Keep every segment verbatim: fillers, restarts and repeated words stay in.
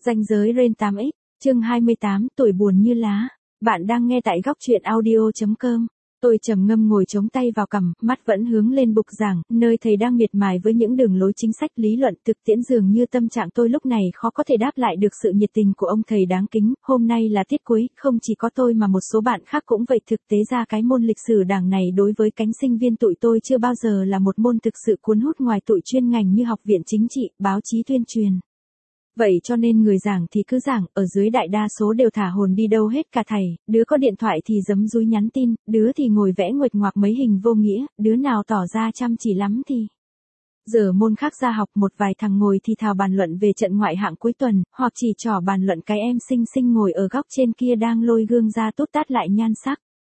Ranh giới Ren tám x, chương hai mươi tám, tuổi buồn như lá. Bạn đang nghe tại góc truyện audio.com. Tôi trầm ngâm ngồi chống tay vào cằm, mắt vẫn hướng lên bục giảng, nơi thầy đang miệt mài với những đường lối chính sách lý luận thực tiễn. Dường như tâm trạng tôi lúc này khó có thể đáp lại được sự nhiệt tình của ông thầy đáng kính. Hôm nay là tiết cuối, không chỉ có tôi mà một số bạn khác cũng vậy. Thực tế ra cái môn lịch sử Đảng này đối với cánh sinh viên tụi tôi chưa bao giờ là một môn thực sự cuốn hút ngoài tụi chuyên ngành như học viện chính trị, báo chí tuyên truyền. Vậy cho nên người giảng thì cứ giảng, ở dưới đại đa số đều thả hồn đi đâu hết cả thầy, đứa có điện thoại thì giấm dúi nhắn tin, đứa thì ngồi vẽ nguệch ngoạc mấy hình vô nghĩa, đứa nào tỏ ra chăm chỉ lắm thì. Giờ môn khác ra học, một vài thằng ngồi thì thào bàn luận về trận ngoại hạng cuối tuần, hoặc chỉ trỏ bàn luận cái em xinh xinh ngồi ở góc trên kia đang lôi gương ra tút tát lại nhan sắc.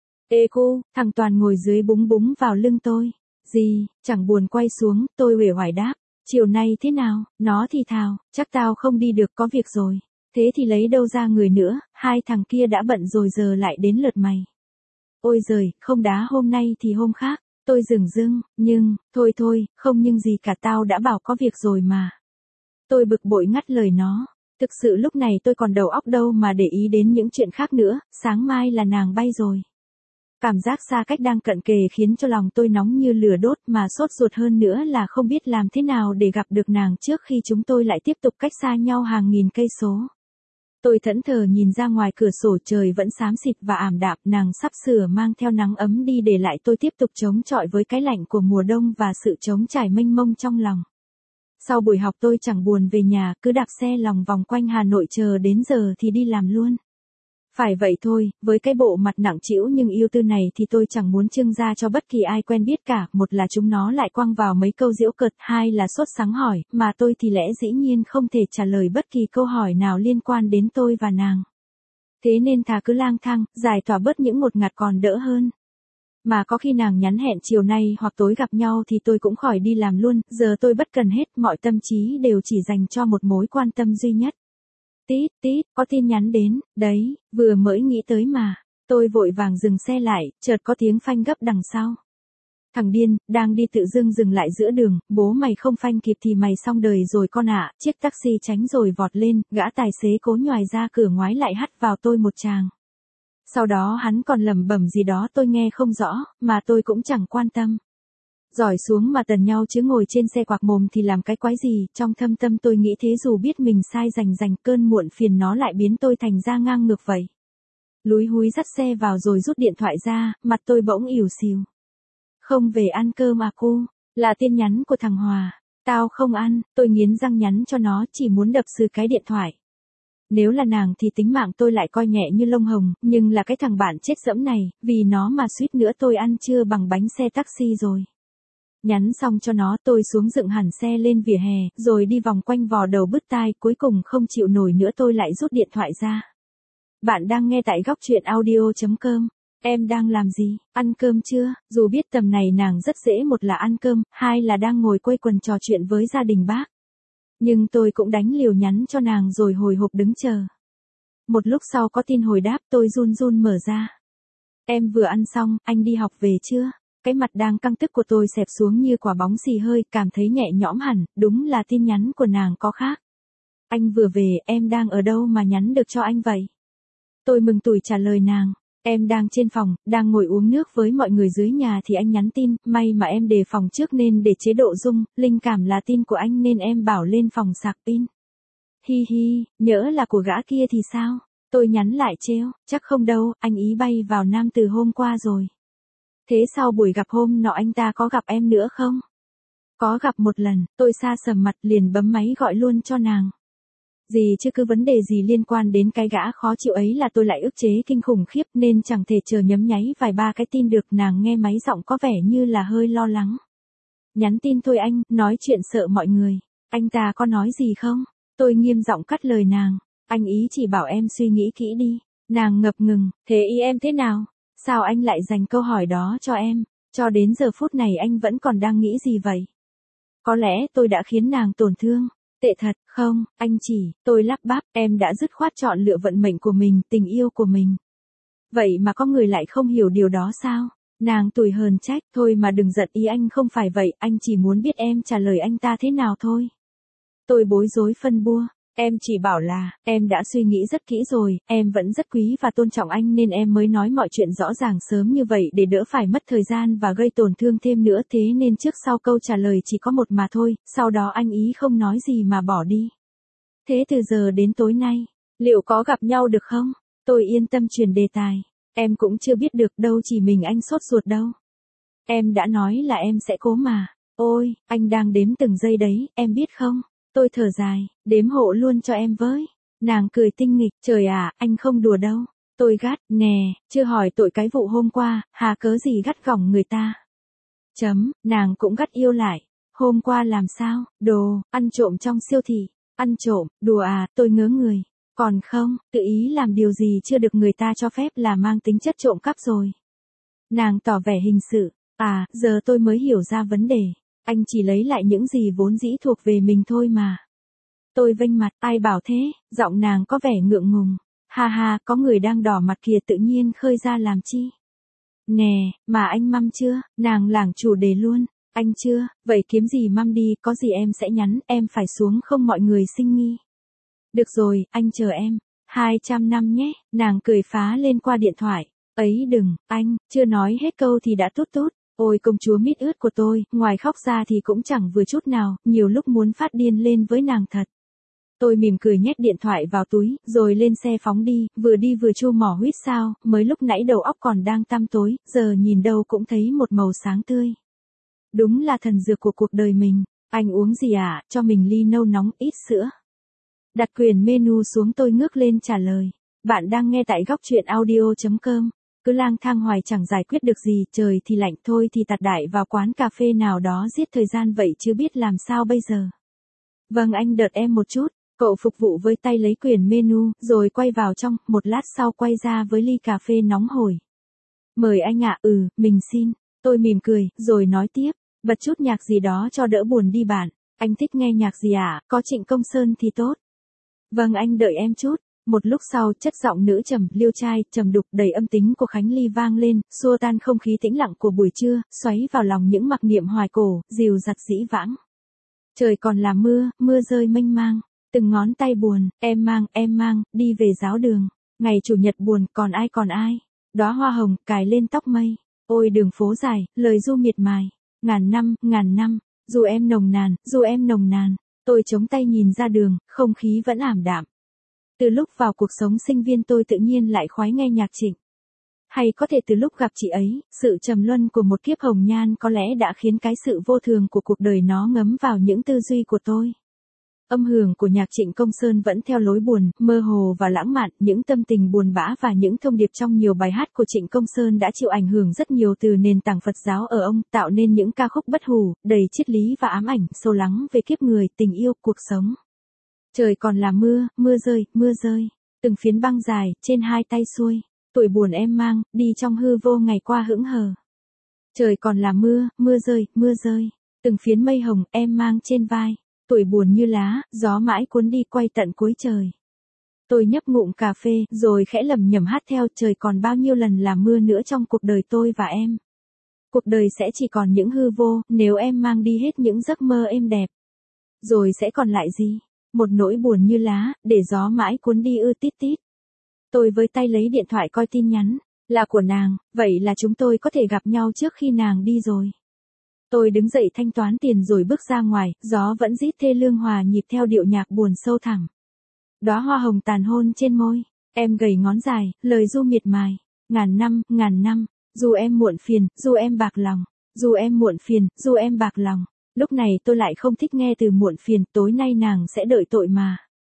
Ê cô, thằng Toàn ngồi dưới búng búng vào lưng tôi. Gì, chẳng buồn quay xuống, tôi uể oải đáp. Chiều nay thế nào, nó thì thào, chắc tao không đi được, có việc rồi. Thế thì lấy đâu ra người nữa, hai thằng kia đã bận rồi, giờ lại đến lượt mày. Ôi giời, không đá hôm nay thì hôm khác. Tôi dửng dưng, nhưng, thôi thôi, không nhưng gì cả, tao đã bảo có việc rồi mà. Tôi bực bội ngắt lời nó. Thực sự lúc này tôi còn đầu óc đâu mà để ý đến những chuyện khác nữa, sáng mai là nàng bay rồi. Cảm giác xa cách đang cận kề khiến cho lòng tôi nóng như lửa đốt, mà sốt ruột hơn nữa là không biết làm thế nào để gặp được nàng trước khi chúng tôi lại tiếp tục cách xa nhau hàng nghìn cây số. Tôi thẫn thờ nhìn ra ngoài cửa sổ, trời vẫn xám xịt và ảm đạm, nàng sắp sửa mang theo nắng ấm đi, để lại tôi tiếp tục chống chọi với cái lạnh của mùa đông và sự trống trải mênh mông trong lòng. Sau buổi học tôi chẳng buồn về nhà, cứ đạp xe lòng vòng quanh Hà Nội chờ đến giờ thì đi làm luôn. Phải vậy thôi, với cái bộ mặt nặng trĩu nhưng yêu tư này thì tôi chẳng muốn trưng ra cho bất kỳ ai quen biết cả. Một là chúng nó lại quăng vào mấy câu giễu cợt, hai là sốt sắng hỏi, mà tôi thì lẽ dĩ nhiên không thể trả lời bất kỳ câu hỏi nào liên quan đến tôi và nàng. Thế nên thà cứ lang thang, giải tỏa bớt những ngột ngạt còn đỡ hơn. Mà có khi nàng nhắn hẹn chiều nay hoặc tối gặp nhau thì tôi cũng khỏi đi làm luôn, giờ tôi bất cần hết, mọi tâm trí đều chỉ dành cho một mối quan tâm duy nhất. Tít, tít, có tin nhắn đến, đấy, vừa mới nghĩ tới mà. Tôi vội vàng dừng xe lại, chợt có tiếng phanh gấp đằng sau. Thằng điên, đang đi tự dưng dừng lại giữa đường, bố mày không phanh kịp thì mày xong đời rồi con ạ. Chiếc taxi tránh rồi vọt lên, gã tài xế cố nhoài ra cửa ngoái lại hắt vào tôi một tràng. Sau đó hắn còn lẩm bẩm gì đó tôi nghe không rõ, mà tôi cũng chẳng quan tâm. Giỏi xuống mà tần nhau chứ ngồi trên xe quạc mồm thì làm cái quái gì. Trong thâm tâm tôi nghĩ thế, dù biết mình sai rành rành, cơn muộn phiền nó lại biến tôi thành ra ngang ngược vậy. Lúi húi dắt xe vào rồi rút điện thoại ra, mặt tôi bỗng ỉu xìu. Không về ăn cơm à cô? Là tin nhắn của thằng Hòa. Tao không ăn, tôi nghiến răng nhắn cho nó, chỉ muốn đập sừ cái điện thoại. Nếu là nàng thì tính mạng tôi lại coi nhẹ như lông hồng, nhưng là cái thằng bạn chết dẫm này, vì nó mà suýt nữa tôi ăn trưa bằng bánh xe taxi rồi. Nhắn xong cho nó, tôi xuống dựng hẳn xe lên vỉa hè, rồi đi vòng quanh vò đầu bứt tai, cuối cùng không chịu nổi nữa tôi lại rút điện thoại ra. Bạn đang nghe tại góc truyện audio.com. Em đang làm gì, ăn cơm chưa? Dù biết tầm này nàng rất dễ, một là ăn cơm, hai là đang ngồi quây quần trò chuyện với gia đình bác. Nhưng tôi cũng đánh liều nhắn cho nàng rồi hồi hộp đứng chờ. Một lúc sau có tin hồi đáp, tôi run run mở ra. Em vừa ăn xong, anh đi học về chưa? Cái mặt đang căng tức của tôi xẹp xuống như quả bóng xì hơi, cảm thấy nhẹ nhõm hẳn, đúng là tin nhắn của nàng có khác. Anh vừa về, em đang ở đâu mà nhắn được cho anh vậy? Tôi mừng tủi trả lời nàng, em đang trên phòng, đang ngồi uống nước với mọi người dưới nhà thì anh nhắn tin, may mà em đề phòng trước nên để chế độ rung, linh cảm là tin của anh nên em bảo lên phòng sạc pin. Hi hi, nhỡ là của gã kia thì sao? Tôi nhắn lại trêu, chắc không đâu, anh ý bay vào Nam từ hôm qua rồi. Thế sau buổi gặp hôm nọ anh ta có gặp em nữa không? Có gặp một lần, tôi sa sầm mặt liền bấm máy gọi luôn cho nàng. Gì chứ cứ vấn đề gì liên quan đến cái gã khó chịu ấy là tôi lại ức chế kinh khủng khiếp nên chẳng thể chờ nhấm nháy vài ba cái tin được. Nàng nghe máy giọng có vẻ như là hơi lo lắng. Nhắn tin thôi anh, nói chuyện sợ mọi người. Anh ta có nói gì không? Tôi nghiêm giọng cắt lời nàng. Anh ý chỉ bảo em suy nghĩ kỹ đi. Nàng ngập ngừng, thế ý em thế nào? Sao anh lại dành câu hỏi đó cho em? Cho đến giờ phút này anh vẫn còn đang nghĩ gì vậy? Có lẽ tôi đã khiến nàng tổn thương. Tệ thật, không, anh chỉ, tôi lắp bắp, em đã dứt khoát chọn lựa vận mệnh của mình, tình yêu của mình. Vậy mà có người lại không hiểu điều đó sao? Nàng tủi hờn trách, thôi mà đừng giận, ý anh không phải vậy, anh chỉ muốn biết em trả lời anh ta thế nào thôi. Tôi bối rối phân bua. Em chỉ bảo là, em đã suy nghĩ rất kỹ rồi, em vẫn rất quý và tôn trọng anh nên em mới nói mọi chuyện rõ ràng sớm như vậy để đỡ phải mất thời gian và gây tổn thương thêm nữa, thế nên trước sau câu trả lời chỉ có một mà thôi, sau đó anh ý không nói gì mà bỏ đi. Thế từ giờ đến tối nay, liệu có gặp nhau được không? Tôi yên tâm chuyển đề tài. Em cũng chưa biết được đâu, chỉ mình anh sốt ruột đâu. Em đã nói là em sẽ cố mà. Ôi, anh đang đếm từng giây đấy, em biết không? Tôi thở dài, đếm hộ luôn cho em với. Nàng cười tinh nghịch, trời à, anh không đùa đâu. Tôi gắt, nè, chưa hỏi tội cái vụ hôm qua, hà cớ gì gắt gỏng người ta. Chấm, nàng cũng gắt yêu lại. Hôm qua làm sao, đồ, ăn trộm trong siêu thị, ăn trộm, đùa à, tôi ngớ người. Còn không, tự ý làm điều gì chưa được người ta cho phép là mang tính chất trộm cắp rồi. Nàng tỏ vẻ hình sự, à, giờ tôi mới hiểu ra vấn đề. Anh chỉ lấy lại những gì vốn dĩ thuộc về mình thôi mà. Tôi vênh mặt, ai bảo thế, giọng nàng có vẻ ngượng ngùng. Ha ha, có người đang đỏ mặt kìa, tự nhiên khơi ra làm chi. Nè, mà anh măm chưa, nàng lảng chủ đề luôn. Anh chưa, vậy kiếm gì măm đi, có gì em sẽ nhắn, em phải xuống không mọi người sinh nghi. Được rồi, anh chờ em. hai trăm năm nhé, nàng cười phá lên qua điện thoại. Ấy đừng, anh, chưa nói hết câu thì đã tút tút. Ôi công chúa mít ướt của tôi, ngoài khóc ra thì cũng chẳng vừa chút nào, nhiều lúc muốn phát điên lên với nàng thật. Tôi mỉm cười nhét điện thoại vào túi, rồi lên xe phóng đi, vừa đi vừa chu mỏ huýt sao, mới lúc nãy đầu óc còn đang tăm tối, giờ nhìn đâu cũng thấy một màu sáng tươi. Đúng là thần dược của cuộc đời mình. Anh uống gì à, cho mình ly nâu nóng ít sữa. Đặt quyển menu xuống, tôi ngước lên trả lời. Bạn đang nghe tại góc truyện audio chấm com. Cứ lang thang hoài chẳng giải quyết được gì, trời thì lạnh thôi thì tạt đại vào quán cà phê nào đó giết thời gian vậy chứ biết làm sao bây giờ. Vâng anh đợi em một chút, cậu phục vụ với tay lấy quyển menu, rồi quay vào trong, một lát sau quay ra với ly cà phê nóng hổi. Mời anh ạ, ừ, mình xin. Tôi mỉm cười, rồi nói tiếp, bật chút nhạc gì đó cho đỡ buồn đi bạn. Anh thích nghe nhạc gì ạ, à? Có Trịnh Công Sơn thì tốt. Vâng anh đợi em chút. Một lúc sau, chất giọng nữ trầm, liêu trai, trầm đục, đầy âm tính của Khánh Ly vang lên, xua tan không khí tĩnh lặng của buổi trưa, xoáy vào lòng những mặc niệm hoài cổ, dìu dặt dĩ vãng. Trời còn là mưa, mưa rơi mênh mang, từng ngón tay buồn, em mang, em mang, đi về giáo đường. Ngày chủ nhật buồn, còn ai còn ai? Đóa hoa hồng, cài lên tóc mây. Ôi đường phố dài, lời ru miệt mài. Ngàn năm, ngàn năm, dù em nồng nàn, dù em nồng nàn. Tôi chống tay nhìn ra đường, không khí vẫn ảm đạm. Từ lúc vào cuộc sống sinh viên tôi tự nhiên lại khoái nghe nhạc Trịnh. Hay có thể từ lúc gặp chị ấy, sự trầm luân của một kiếp hồng nhan có lẽ đã khiến cái sự vô thường của cuộc đời nó ngấm vào những tư duy của tôi. Âm hưởng của nhạc Trịnh Công Sơn vẫn theo lối buồn, mơ hồ và lãng mạn, những tâm tình buồn bã và những thông điệp trong nhiều bài hát của Trịnh Công Sơn đã chịu ảnh hưởng rất nhiều từ nền tảng Phật giáo ở ông, tạo nên những ca khúc bất hủ, đầy triết lý và ám ảnh, sâu lắng về kiếp người, tình yêu, cuộc sống. Trời còn là mưa, mưa rơi, mưa rơi, từng phiến băng dài, trên hai tay xuôi, tuổi buồn em mang, đi trong hư vô ngày qua hững hờ. Trời còn là mưa, mưa rơi, mưa rơi, từng phiến mây hồng em mang trên vai, tuổi buồn như lá, gió mãi cuốn đi quay tận cuối trời. Tôi nhấp ngụm cà phê, rồi khẽ lẩm nhẩm hát theo, trời còn bao nhiêu lần là mưa nữa trong cuộc đời tôi và em. Cuộc đời sẽ chỉ còn những hư vô, nếu em mang đi hết những giấc mơ êm đẹp. Rồi sẽ còn lại gì? Một nỗi buồn như lá, để gió mãi cuốn đi ư tít tít. Tôi với tay lấy điện thoại coi tin nhắn, là của nàng, vậy là chúng tôi có thể gặp nhau trước khi nàng đi rồi. Tôi đứng dậy thanh toán tiền rồi bước ra ngoài, gió vẫn rít thê lương hòa nhịp theo điệu nhạc buồn sâu thẳm. Đóa hoa hồng tàn hôn trên môi, em gầy ngón dài, lời ru miệt mài. Ngàn năm, ngàn năm, dù em muộn phiền, dù em bạc lòng, dù em muộn phiền, dù em bạc lòng. Lúc này tôi lại không thích nghe từ muộn phiền, tối nay nàng sẽ đợi tội mà.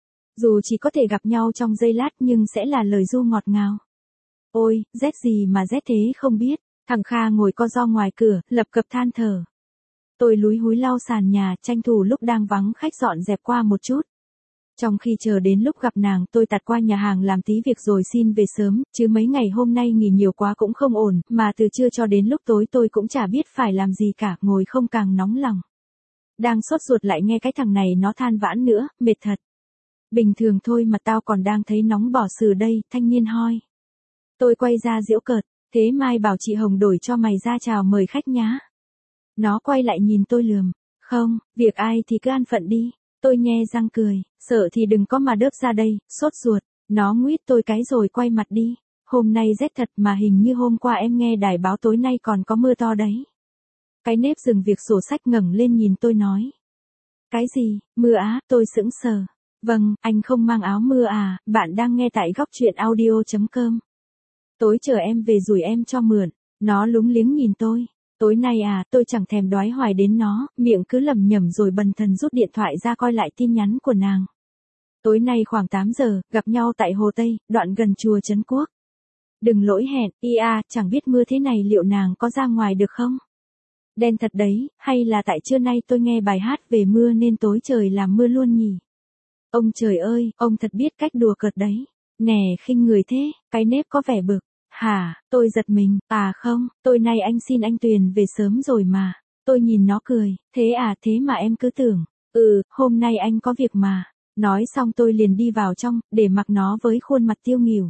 Dù chỉ có thể gặp nhau trong giây lát nhưng sẽ là lời ru ngọt ngào. Ôi, rét gì mà rét thế không biết, thằng Kha ngồi co ro ngoài cửa, lập cập than thở. Tôi lúi húi lau sàn nhà, tranh thủ lúc đang vắng khách dọn dẹp qua một chút. Trong khi chờ đến lúc gặp nàng, tôi tạt qua nhà hàng làm tí việc rồi xin về sớm, chứ mấy ngày hôm nay nghỉ nhiều quá cũng không ổn, mà từ trưa cho đến lúc tối tôi cũng chả biết phải làm gì cả, ngồi không càng nóng lòng. Đang sốt ruột lại nghe cái thằng này nó than vãn nữa, mệt thật. Bình thường thôi mà tao còn đang thấy nóng bỏ xử đây, thanh niên hoi. Tôi quay ra giễu cợt, thế mai bảo chị Hồng đổi cho mày ra chào mời khách nhá. Nó quay lại nhìn tôi lườm, không, việc ai thì cứ an phận đi. Tôi nhe răng cười, sợ thì đừng có mà đớp ra đây, sốt ruột. Nó nguýt tôi cái rồi quay mặt đi. Hôm nay rét thật mà hình như hôm qua em nghe đài báo tối nay còn có mưa to đấy. Cái nếp dừng việc sổ sách ngẩng lên nhìn tôi nói. Cái gì, mưa á, tôi sững sờ. Vâng, anh không mang áo mưa à, bạn đang nghe tại góc truyện audio.com. Tối chờ em về rủi em cho mượn. Nó lúng liếng nhìn tôi. Tối nay à, tôi chẳng thèm đoái hoài đến nó, miệng cứ lẩm nhẩm rồi bần thần rút điện thoại ra coi lại tin nhắn của nàng. Tối nay khoảng tám giờ, gặp nhau tại Hồ Tây, đoạn gần chùa Trấn Quốc. Đừng lỗi hẹn, ia, chẳng biết mưa thế này liệu nàng có ra ngoài được không? Đen thật đấy, hay là tại trưa nay tôi nghe bài hát về mưa nên tối trời làm mưa luôn nhỉ? Ông trời ơi, ông thật biết cách đùa cợt đấy. Nè khinh người thế, cái nếp có vẻ bực. Hả, tôi giật mình, à không, tôi nay anh xin anh Tuyền về sớm rồi mà. Tôi nhìn nó cười, thế à thế mà em cứ tưởng, ừ, hôm nay anh có việc mà. Nói xong tôi liền đi vào trong, để mặc nó với khuôn mặt tiêu nghỉu.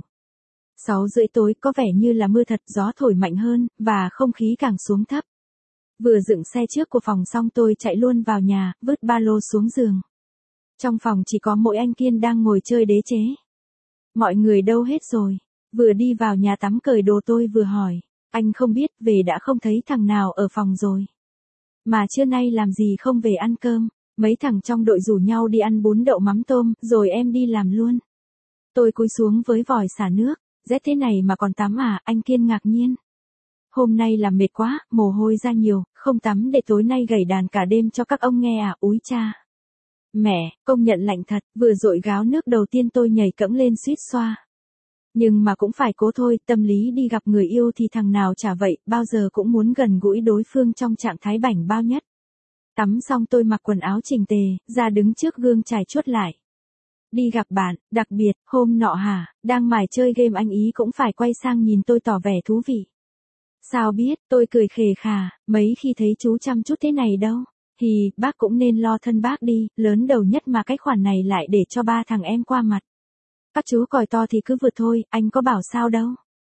Sáu rưỡi tối có vẻ như là mưa thật, gió thổi mạnh hơn, và không khí càng xuống thấp. Vừa dựng xe trước của phòng xong tôi chạy luôn vào nhà, vứt ba lô xuống giường. Trong phòng chỉ có mỗi anh Kiên đang ngồi chơi đế chế. Mọi người đâu hết rồi? Vừa đi vào nhà tắm cởi đồ tôi vừa hỏi. Anh không biết, về đã không thấy thằng nào ở phòng rồi. Mà trưa nay làm gì không về ăn cơm? Mấy thằng trong đội rủ nhau đi ăn bún đậu mắm tôm, rồi em đi làm luôn. Tôi cúi xuống với vòi xả nước. Rét thế này mà còn tắm à, anh Kiên ngạc nhiên. Hôm nay làm mệt quá, mồ hôi ra nhiều, không tắm để tối nay gảy đàn cả đêm cho các ông nghe à, úi cha. Mẹ, công nhận lạnh thật, vừa dội gáo nước đầu tiên tôi nhảy cẫng lên suýt xoa. Nhưng mà cũng phải cố thôi, tâm lý đi gặp người yêu thì thằng nào chả vậy, bao giờ cũng muốn gần gũi đối phương trong trạng thái bảnh bao nhất. Tắm xong tôi mặc quần áo chỉnh tề, ra đứng trước gương chải chuốt lại. Đi gặp bạn, đặc biệt, hôm nọ hả, đang mải chơi game anh ý cũng phải quay sang nhìn tôi tỏ vẻ thú vị. Sao biết, tôi cười khề khà, mấy khi thấy chú chăm chút thế này đâu. Thì, bác cũng nên lo thân bác đi, lớn đầu nhất mà cái khoản này lại để cho ba thằng em qua mặt. Các chú còi to thì cứ vượt thôi, anh có bảo sao đâu.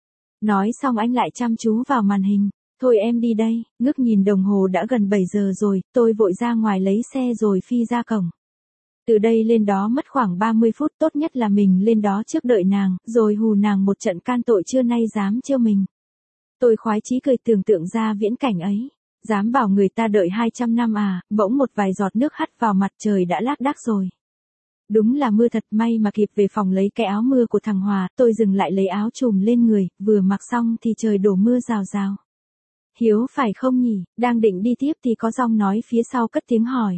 Nói xong anh lại chăm chú vào màn hình. Thôi em đi đây, ngước nhìn đồng hồ đã gần bảy giờ rồi, tôi vội ra ngoài lấy xe rồi phi ra cổng. Từ đây lên đó mất khoảng ba mươi phút, tốt nhất là mình lên đó trước đợi nàng, rồi hù nàng một trận can tội trưa nay dám trêu mình. Tôi khoái chí cười tưởng tượng ra viễn cảnh ấy. Dám bảo người ta đợi hai trăm năm à, bỗng một vài giọt nước hắt vào mặt trời đã lác đác rồi. Đúng là mưa thật, may mà kịp về phòng lấy cái áo mưa của thằng Hòa, tôi dừng lại lấy áo trùm lên người, vừa mặc xong thì trời đổ mưa rào rào. Hiếu phải không nhỉ, đang định đi tiếp thì có giọng nói phía sau cất tiếng hỏi.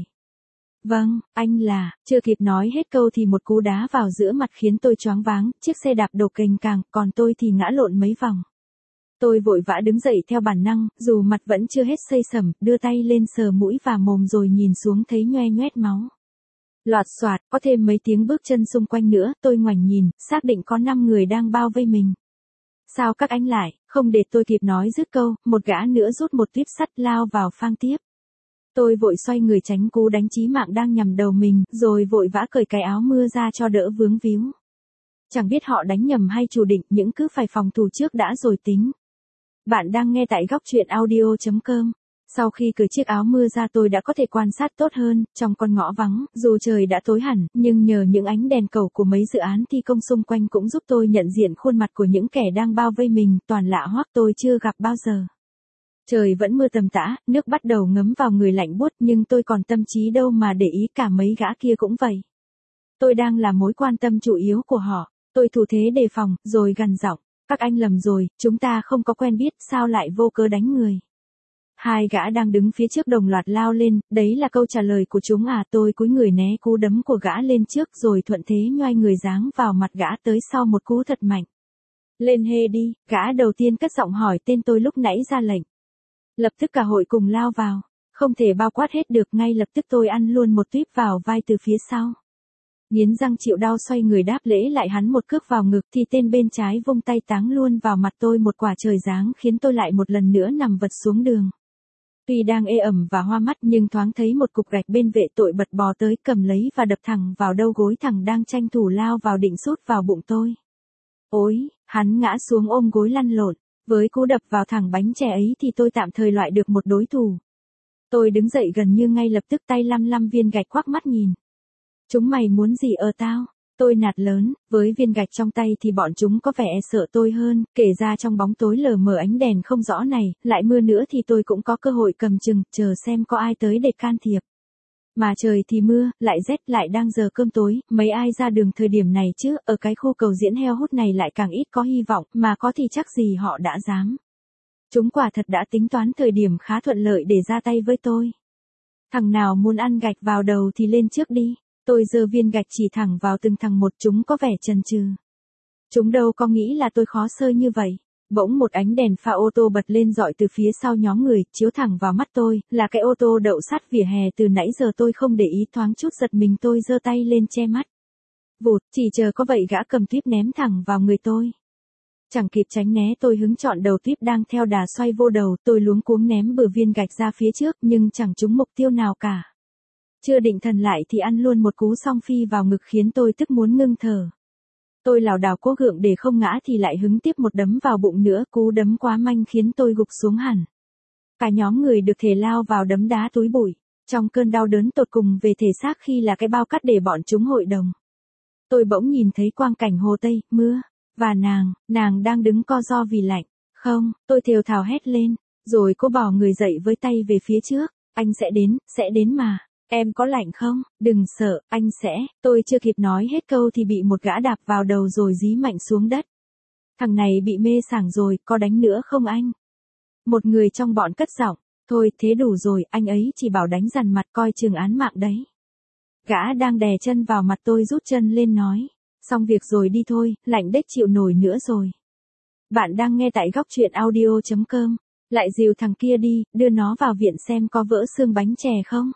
Vâng, anh là, chưa kịp nói hết câu thì một cú đá vào giữa mặt khiến tôi choáng váng, chiếc xe đạp đổ kềnh càng, còn tôi thì ngã lộn mấy vòng. Tôi vội vã đứng dậy theo bản năng, dù mặt vẫn chưa hết xây sẩm, đưa tay lên sờ mũi và mồm rồi nhìn xuống thấy nhoe nhoét máu. Loạt xoạt, có thêm mấy tiếng bước chân xung quanh nữa, tôi ngoảnh nhìn, xác định có năm người đang bao vây mình. Sao các anh lại, không để tôi kịp nói dứt câu, một gã nữa rút một tuyếp sắt lao vào phang tiếp. Tôi vội xoay người tránh cú đánh chí mạng đang nhằm đầu mình, rồi vội vã cởi cái áo mưa ra cho đỡ vướng víu. Chẳng biết họ đánh nhầm hay chủ định, những cứ phải phòng thủ trước đã rồi tính. Bạn đang nghe tại góc truyện audio.com. Sau khi cởi chiếc áo mưa ra tôi đã có thể quan sát tốt hơn, trong con ngõ vắng, dù trời đã tối hẳn, nhưng nhờ những ánh đèn cầu của mấy dự án thi công xung quanh cũng giúp tôi nhận diện khuôn mặt của những kẻ đang bao vây mình, toàn lạ hoắc tôi chưa gặp bao giờ. Trời vẫn mưa tầm tã, nước bắt đầu ngấm vào người lạnh buốt nhưng tôi còn tâm trí đâu mà để ý, cả mấy gã kia cũng vậy. Tôi đang là mối quan tâm chủ yếu của họ, tôi thủ thế đề phòng, rồi gằn giọng. Các anh lầm rồi, chúng ta không có quen biết, sao lại vô cớ đánh người. Hai gã đang đứng phía trước đồng loạt lao lên, đấy là câu trả lời của chúng à. Tôi cúi người né cú đấm của gã lên trước rồi thuận thế nhoai người giáng vào mặt gã tới sau một cú thật mạnh. Lên hê đi, gã đầu tiên cất giọng hỏi tên tôi lúc nãy ra lệnh. Lập tức cả hội cùng lao vào, không thể bao quát hết được, ngay lập tức tôi ăn luôn một tuyếp vào vai từ phía sau. Nghiến răng chịu đau xoay người đáp lễ lại hắn một cước vào ngực thì tên bên trái vung tay táng luôn vào mặt tôi một quả trời giáng khiến tôi lại một lần nữa nằm vật xuống đường. Tuy đang ê ẩm và hoa mắt nhưng thoáng thấy một cục gạch bên vệ tội bật bò tới cầm lấy và đập thẳng vào đầu gối thằng đang tranh thủ lao vào định sút vào bụng tôi. Ôi, hắn ngã xuống ôm gối lăn lộn, với cú đập vào thẳng bánh chè ấy thì tôi tạm thời loại được một đối thủ. Tôi đứng dậy gần như ngay lập tức, tay lăm lăm viên gạch, quắc mắt nhìn. Chúng mày muốn gì ở tao? Tôi nạt lớn, với viên gạch trong tay thì bọn chúng có vẻ sợ tôi hơn, kể ra trong bóng tối lờ mờ ánh đèn không rõ này, lại mưa nữa thì tôi cũng có cơ hội cầm chừng, chờ xem có ai tới để can thiệp. Mà trời thì mưa, lại rét, lại đang giờ cơm tối, mấy ai ra đường thời điểm này chứ, ở cái khu cầu diễn heo hút này lại càng ít có hy vọng, mà có thì chắc gì họ đã dám. Chúng quả thật đã tính toán thời điểm khá thuận lợi để ra tay với tôi. Thằng nào muốn ăn gạch vào đầu thì lên trước đi. Tôi giơ viên gạch chỉ thẳng vào từng thằng một, chúng có vẻ chần chừ. Chúng đâu có nghĩ là tôi khó sơi như vậy. Bỗng một ánh đèn pha ô tô bật lên rọi từ phía sau nhóm người, chiếu thẳng vào mắt tôi, là cái ô tô đậu sát vỉa hè từ nãy giờ tôi không để ý, thoáng chút giật mình tôi giơ tay lên che mắt. Vụt, chỉ chờ có vậy gã cầm tuyếp ném thẳng vào người tôi. Chẳng kịp tránh né tôi hứng chọn đầu tuyếp đang theo đà xoay vô đầu, tôi luống cuống ném bừa viên gạch ra phía trước nhưng chẳng trúng mục tiêu nào cả. Chưa định thần lại thì ăn luôn một cú song phi vào ngực khiến tôi tức muốn ngưng thở. Tôi lảo đảo cố gượng để không ngã thì lại hứng tiếp một đấm vào bụng nữa, cú đấm quá manh khiến tôi gục xuống hẳn. Cả nhóm người được thể lao vào đấm đá túi bụi, trong cơn đau đớn tột cùng về thể xác khi là cái bao cát để bọn chúng hội đồng. Tôi bỗng nhìn thấy quang cảnh hồ Tây, mưa, và nàng, nàng đang đứng co ro vì lạnh. Không, tôi thều thào hét lên, rồi cô bỏ người dậy với tay về phía trước, anh sẽ đến, sẽ đến mà. Em có lạnh không? Đừng sợ, anh sẽ, tôi chưa kịp nói hết câu thì bị một gã đạp vào đầu rồi dí mạnh xuống đất. Thằng này bị mê sảng rồi, có đánh nữa không anh? Một người trong bọn cất giọng, thôi thế đủ rồi, anh ấy chỉ bảo đánh dằn mặt coi chừng án mạng đấy. Gã đang đè chân vào mặt tôi rút chân lên nói, xong việc rồi đi thôi, lạnh đếch chịu nổi nữa rồi. Bạn đang nghe tại góc truyện audio chấm com, lại dìu thằng kia đi, đưa nó vào viện xem có vỡ xương bánh chè không?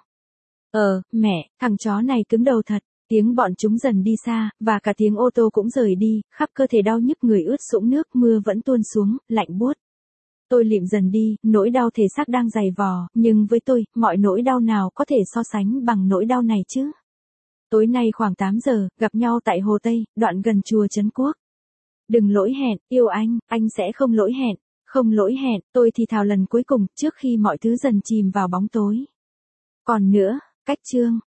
Ờ, mẹ, thằng chó này cứng đầu thật. Tiếng bọn chúng dần đi xa, và cả tiếng ô tô cũng rời đi, khắp cơ thể đau nhức người ướt sũng nước, mưa vẫn tuôn xuống, lạnh buốt. Tôi lịm dần đi, nỗi đau thể xác đang dày vò, nhưng với tôi, mọi nỗi đau nào có thể so sánh bằng nỗi đau này chứ? Tối nay khoảng tám giờ, gặp nhau tại Hồ Tây, đoạn gần chùa Trấn Quốc. Đừng lỗi hẹn, yêu anh, anh sẽ không lỗi hẹn, không lỗi hẹn, tôi thì thào lần cuối cùng, trước khi mọi thứ dần chìm vào bóng tối. Còn nữa, cách chương.